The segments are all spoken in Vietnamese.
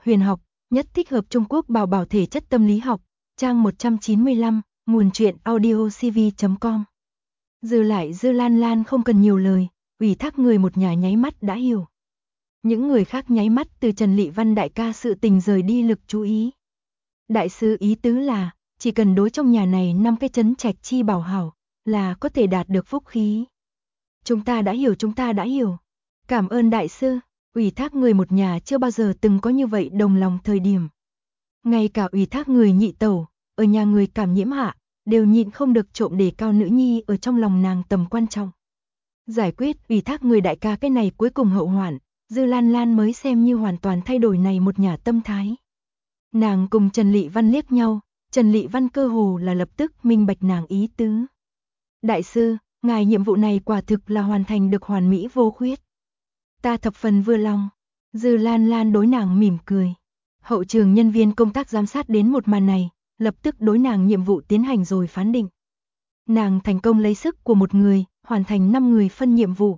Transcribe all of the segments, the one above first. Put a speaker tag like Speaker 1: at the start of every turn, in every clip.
Speaker 1: huyền học, nhất thích hợp Trung Quốc bảo bảo thể chất tâm lý học, trang 195, nguồn truyện audiocv.com. Dư Lan Lan không cần nhiều lời, ủy thác người một nhà nháy mắt đã hiểu. Những người khác nháy mắt từ Trần Lị Văn đại ca sự tình rời đi lực chú ý. Đại sư ý tứ là, chỉ cần đối trong nhà này 5 cái trấn trạch chi bảo hảo, là có thể đạt được phúc khí. Chúng ta đã hiểu. Cảm ơn đại sư, ủy thác người một nhà chưa bao giờ từng có như vậy đồng lòng thời điểm. Ngay cả ủy thác người nhị tẩu, ở nhà người cảm nhiễm hạ, đều nhịn không được trộm đề cao nữ nhi ở trong lòng nàng tầm quan trọng. Giải quyết ủy thác người đại ca cái này cuối cùng hậu hoạn, Dư Lan Lan mới xem như hoàn toàn thay đổi này một nhà tâm thái. Nàng cùng Trần Lị Văn liếc nhau, Trần Lị Văn cơ hồ là lập tức minh bạch nàng ý tứ. Đại sư, ngài nhiệm vụ này quả thực là hoàn thành được hoàn mỹ vô khuyết. Ta thập phần vừa lòng. Dư Lan Lan đối nàng mỉm cười. Hậu trường nhân viên công tác giám sát đến một màn này, lập tức đối nàng nhiệm vụ tiến hành rồi phán định. Nàng thành công lấy sức của một người, hoàn thành 5 người phân nhiệm vụ.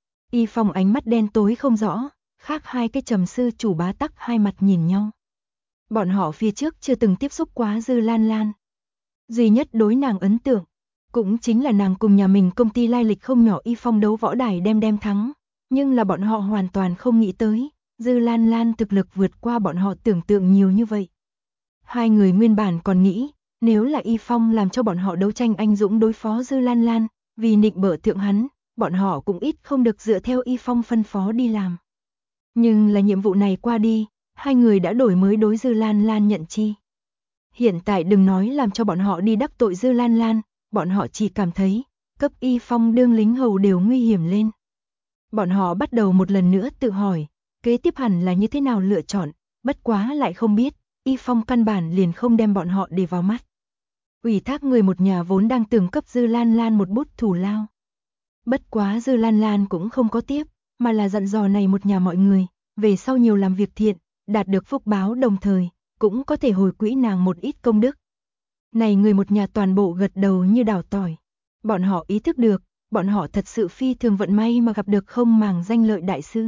Speaker 1: Y Phong ánh mắt đen tối không rõ, khác hai cái trầm sư chủ bá tắc hai mặt nhìn nhau. Bọn họ phía trước chưa từng tiếp xúc quá Dư Lan Lan. Duy nhất đối nàng ấn tượng, cũng chính là nàng cùng nhà mình công ty lai lịch không nhỏ Y Phong đấu võ đài đem thắng. Nhưng là bọn họ hoàn toàn không nghĩ tới, Dư Lan Lan thực lực vượt qua bọn họ tưởng tượng nhiều như vậy. Hai người nguyên bản còn nghĩ, nếu là Y Phong làm cho bọn họ đấu tranh anh dũng đối phó Dư Lan Lan, vì nịnh bợ thượng hắn, bọn họ cũng ít không được dựa theo Y Phong phân phó đi làm. Nhưng là nhiệm vụ này qua đi, hai người đã đổi mới đối Dư Lan Lan nhận chi. Hiện tại đừng nói làm cho bọn họ đi đắc tội Dư Lan Lan, bọn họ chỉ cảm thấy, cấp Y Phong đương lính hầu đều nguy hiểm lên. Bọn họ bắt đầu một lần nữa tự hỏi, kế tiếp hẳn là như thế nào lựa chọn, bất quá lại không biết, Y Phong căn bản liền không đem bọn họ để vào mắt. Ủy thác người một nhà vốn đang tưởng cấp Dư Lan Lan một bút thù lao. Bất quá Dư Lan Lan cũng không có tiếp, mà là dặn dò này một nhà mọi người, về sau nhiều làm việc thiện, đạt được phúc báo đồng thời, cũng có thể hồi quỹ nàng một ít công đức. Này người một nhà toàn bộ gật đầu như đào tỏi. Bọn họ ý thức được, bọn họ thật sự phi thường vận may mà gặp được không màng danh lợi đại sư.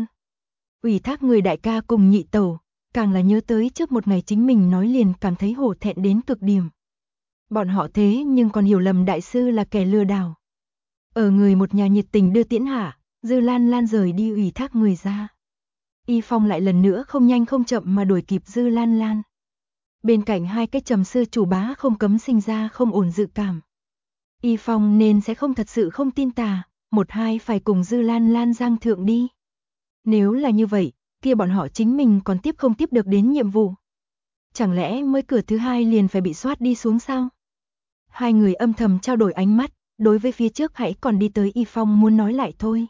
Speaker 1: Ủy thác người đại ca cùng nhị tẩu, càng là nhớ tới trước một ngày chính mình nói liền cảm thấy hổ thẹn đến cực điểm. Bọn họ thế nhưng còn hiểu lầm đại sư là kẻ lừa đảo. Ở người một nhà nhiệt tình đưa tiễn hạ, Dư Lan Lan rời đi ủy thác người ra. Y Phong lại lần nữa không nhanh không chậm mà đuổi kịp Dư Lan Lan. Bên cạnh hai cái trầm sư chủ bá không cấm sinh ra không ổn dự cảm. Y Phong nên sẽ không thật sự không tin tà, một hai phải cùng Dư Lan Lan giang thượng đi. Nếu là như vậy, kia bọn họ chính mình còn tiếp không tiếp được đến nhiệm vụ. Chẳng lẽ mới cửa thứ hai liền phải bị soát đi xuống sao? Hai người âm thầm trao đổi ánh mắt, đối với phía trước hãy còn đi tới Y Phong muốn nói lại thôi.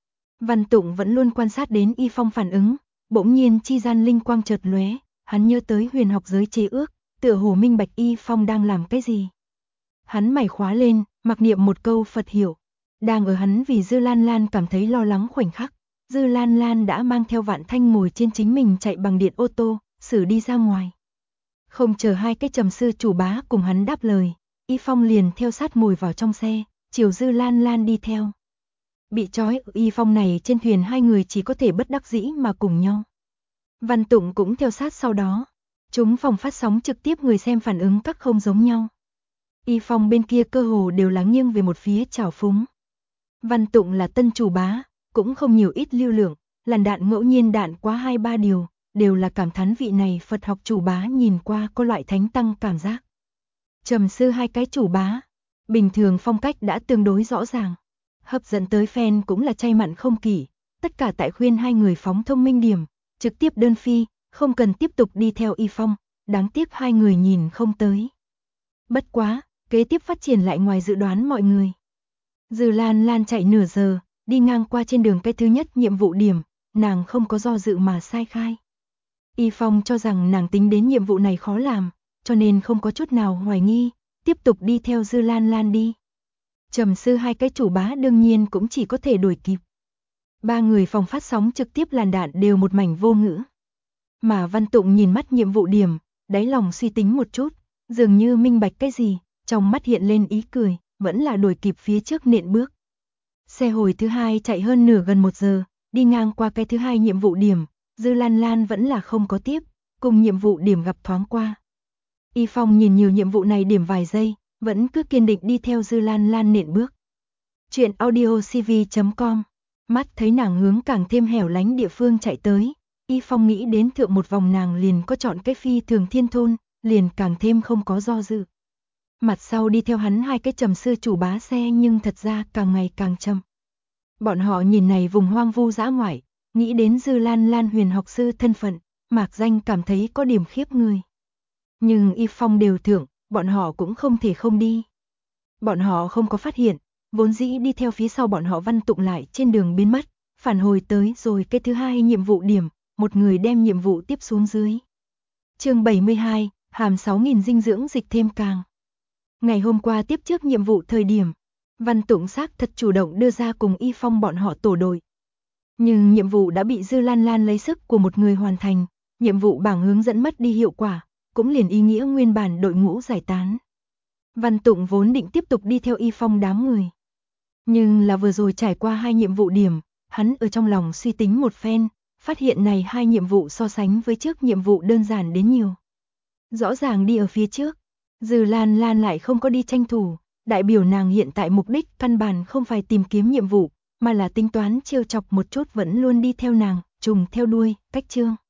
Speaker 1: Văn Tụng vẫn luôn quan sát đến Y Phong phản ứng, bỗng nhiên chi gian linh quang chợt lóe, hắn nhớ tới huyền học giới chế ước, tựa hồ minh bạch Y Phong đang làm cái gì. Hắn mày khóa lên, mặc niệm một câu Phật hiệu. Đang ở hắn vì Dư Lan Lan cảm thấy lo lắng khoảnh khắc, Dư Lan Lan đã mang theo Vạn Thanh ngồi trên chính mình chạy bằng điện ô tô, xử đi ra ngoài. Không chờ hai cái trầm sư chủ bá cùng hắn đáp lời, Y Phong liền theo sát ngồi vào trong xe, chiều Dư Lan Lan đi theo. Bị trói ở Y Phong này trên thuyền hai người chỉ có thể bất đắc dĩ mà cùng nhau. Văn Tụng cũng theo sát sau đó. Chúng phòng phát sóng trực tiếp người xem phản ứng các không giống nhau. Y Phong bên kia cơ hồ đều là nghiêng về một phía trào phúng. Văn Tụng là tân chủ bá, cũng không nhiều ít lưu lượng, làn đạn ngẫu nhiên đạn quá 2-3 điều, đều là cảm thán vị này Phật học chủ bá nhìn qua có loại thánh tăng cảm giác. Trầm sư hai cái chủ bá, bình thường phong cách đã tương đối rõ ràng, hấp dẫn tới fan cũng là chay mặn không kỷ, tất cả tại khuyên hai người phóng thông minh điểm, trực tiếp đơn phi, không cần tiếp tục đi theo Y Phong, đáng tiếc hai người nhìn không tới. Bất quá, kế tiếp phát triển lại ngoài dự đoán mọi người. Dư Lan Lan chạy nửa giờ, đi ngang qua trên đường cái thứ nhất nhiệm vụ điểm, nàng không có do dự mà sai khai. Y Phong cho rằng nàng tính đến nhiệm vụ này khó làm, cho nên không có chút nào hoài nghi, tiếp tục đi theo Dư Lan Lan đi. Trầm sư hai cái chủ bá đương nhiên cũng chỉ có thể đuổi kịp. Ba người phòng phát sóng trực tiếp làn đạn đều một mảnh vô ngữ. Mà Văn Tụng nhìn mắt nhiệm vụ điểm, đáy lòng suy tính một chút, dường như minh bạch cái gì, trong mắt hiện lên ý cười, vẫn là đuổi kịp phía trước nện bước. Xe hồi thứ hai chạy hơn nửa gần 1 giờ, đi ngang qua cái thứ hai nhiệm vụ điểm, Dư Lan Lan vẫn là không có tiếp, cùng nhiệm vụ điểm gặp thoáng qua. Y Phong nhìn nhiều nhiệm vụ này điểm vài giây, vẫn cứ kiên định đi theo Dư Lan Lan nện bước. Chuyện audiocv.com. Mắt thấy nàng hướng càng thêm hẻo lánh địa phương chạy tới, Y Phong nghĩ đến thượng một vòng nàng liền có chọn cái phi thường thiên thôn, liền càng thêm không có do dự. Mặt sau đi theo hắn hai cái trầm sư chủ bá xe nhưng thật ra càng ngày càng chậm. Bọn họ nhìn này vùng hoang vu dã ngoại, nghĩ đến Dư Lan Lan huyền học sư thân phận, mạc danh cảm thấy có điểm khiếp người. Nhưng Y Phong đều thưởng, bọn họ cũng không thể không đi. Bọn họ không có phát hiện, vốn dĩ đi theo phía sau bọn họ Văn Tụng lại trên đường biến mất, phản hồi tới rồi cái thứ hai nhiệm vụ điểm, một người đem nhiệm vụ tiếp xuống dưới. Chương 72, hàm 6.000 dinh dưỡng dịch thêm càng. Ngày hôm qua tiếp trước nhiệm vụ thời điểm, Văn Tụng xác thật chủ động đưa ra cùng Y Phong bọn họ tổ đội. Nhưng nhiệm vụ đã bị Dư Lan Lan lấy sức của một người hoàn thành, nhiệm vụ bảng hướng dẫn mất đi hiệu quả, cũng liền ý nghĩa nguyên bản đội ngũ giải tán. Văn Tụng vốn định tiếp tục đi theo Y Phong đám người. Nhưng là vừa rồi trải qua hai nhiệm vụ điểm, hắn ở trong lòng suy tính một phen, phát hiện này hai nhiệm vụ so sánh với trước nhiệm vụ đơn giản đến nhiều. Rõ ràng đi ở phía trước, Dư Lan Lan lại không có đi tranh thủ, đại biểu nàng hiện tại mục đích căn bản không phải tìm kiếm nhiệm vụ, mà là tính toán trêu chọc một chút vẫn luôn đi theo nàng, trùng theo đuôi, cách chương.